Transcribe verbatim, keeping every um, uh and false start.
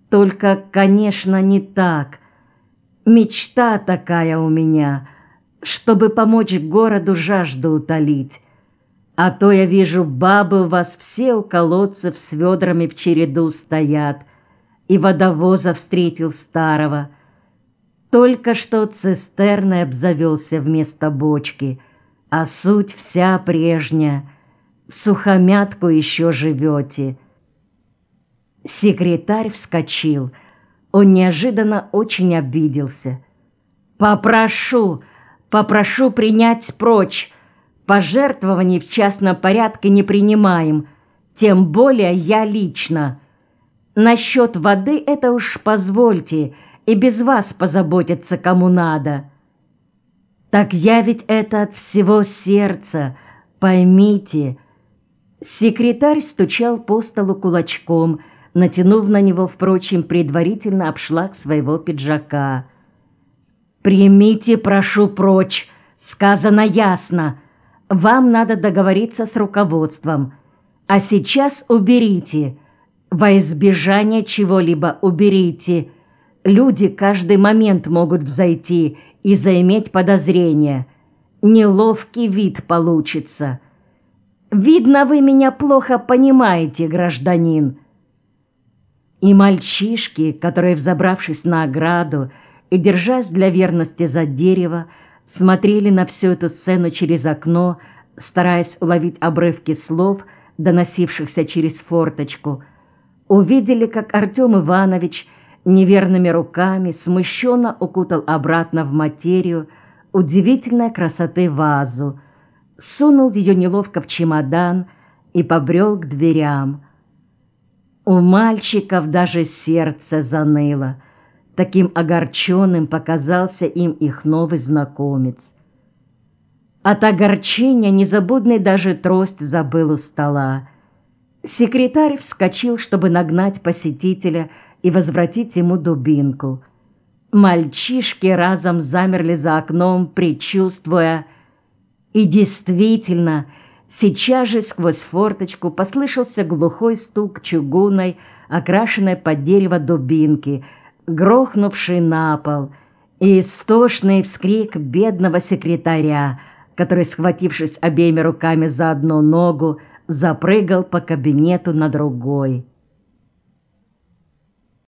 Только, конечно, не так. Мечта такая у меня, чтобы помочь городу жажду утолить. А то я вижу, бабы у вас все у колодцев с ведрами в череду стоят, и водовоза встретил старого. Только что цистерной обзавелся вместо бочки, а суть вся прежняя. В сухомятку еще живете. Секретарь вскочил. Он неожиданно очень обиделся. «Попрошу, попрошу принять прочь. Пожертвований в частном порядке не принимаем, тем более я лично. Насчет воды это уж позвольте, и без вас позаботиться кому надо». «Так я ведь это от всего сердца, поймите». Секретарь стучал по столу кулачком, натянув на него, впрочем, предварительно обшлаг своего пиджака. «Примите, прошу, прочь, сказано ясно. Вам надо договориться с руководством. А сейчас уберите. Во избежание чего-либо уберите. Люди каждый момент могут взойти и заиметь подозрение. Неловкий вид получится. Видно, вы меня плохо понимаете, гражданин». И мальчишки, которые, взобравшись на ограду и держась для верности за дерево, смотрели на всю эту сцену через окно, стараясь уловить обрывки слов, доносившихся через форточку, увидели, как Артем Иванович неверными руками смущенно укутал обратно в материю удивительной красоты вазу, сунул ее неловко в чемодан и побрел к дверям. У мальчиков даже сердце заныло. Таким огорченным показался им их новый знакомец. От огорчения незабудный даже трость забыл у стола. Секретарь вскочил, чтобы нагнать посетителя и возвратить ему дубинку. Мальчишки разом замерли за окном, предчувствуя. И действительно, сейчас же сквозь форточку послышался глухой стук чугунной, окрашенной под дерево дубинки, грохнувший на пол, и истошный вскрик бедного секретаря, который, схватившись обеими руками за одну ногу, запрыгал по кабинету на другой.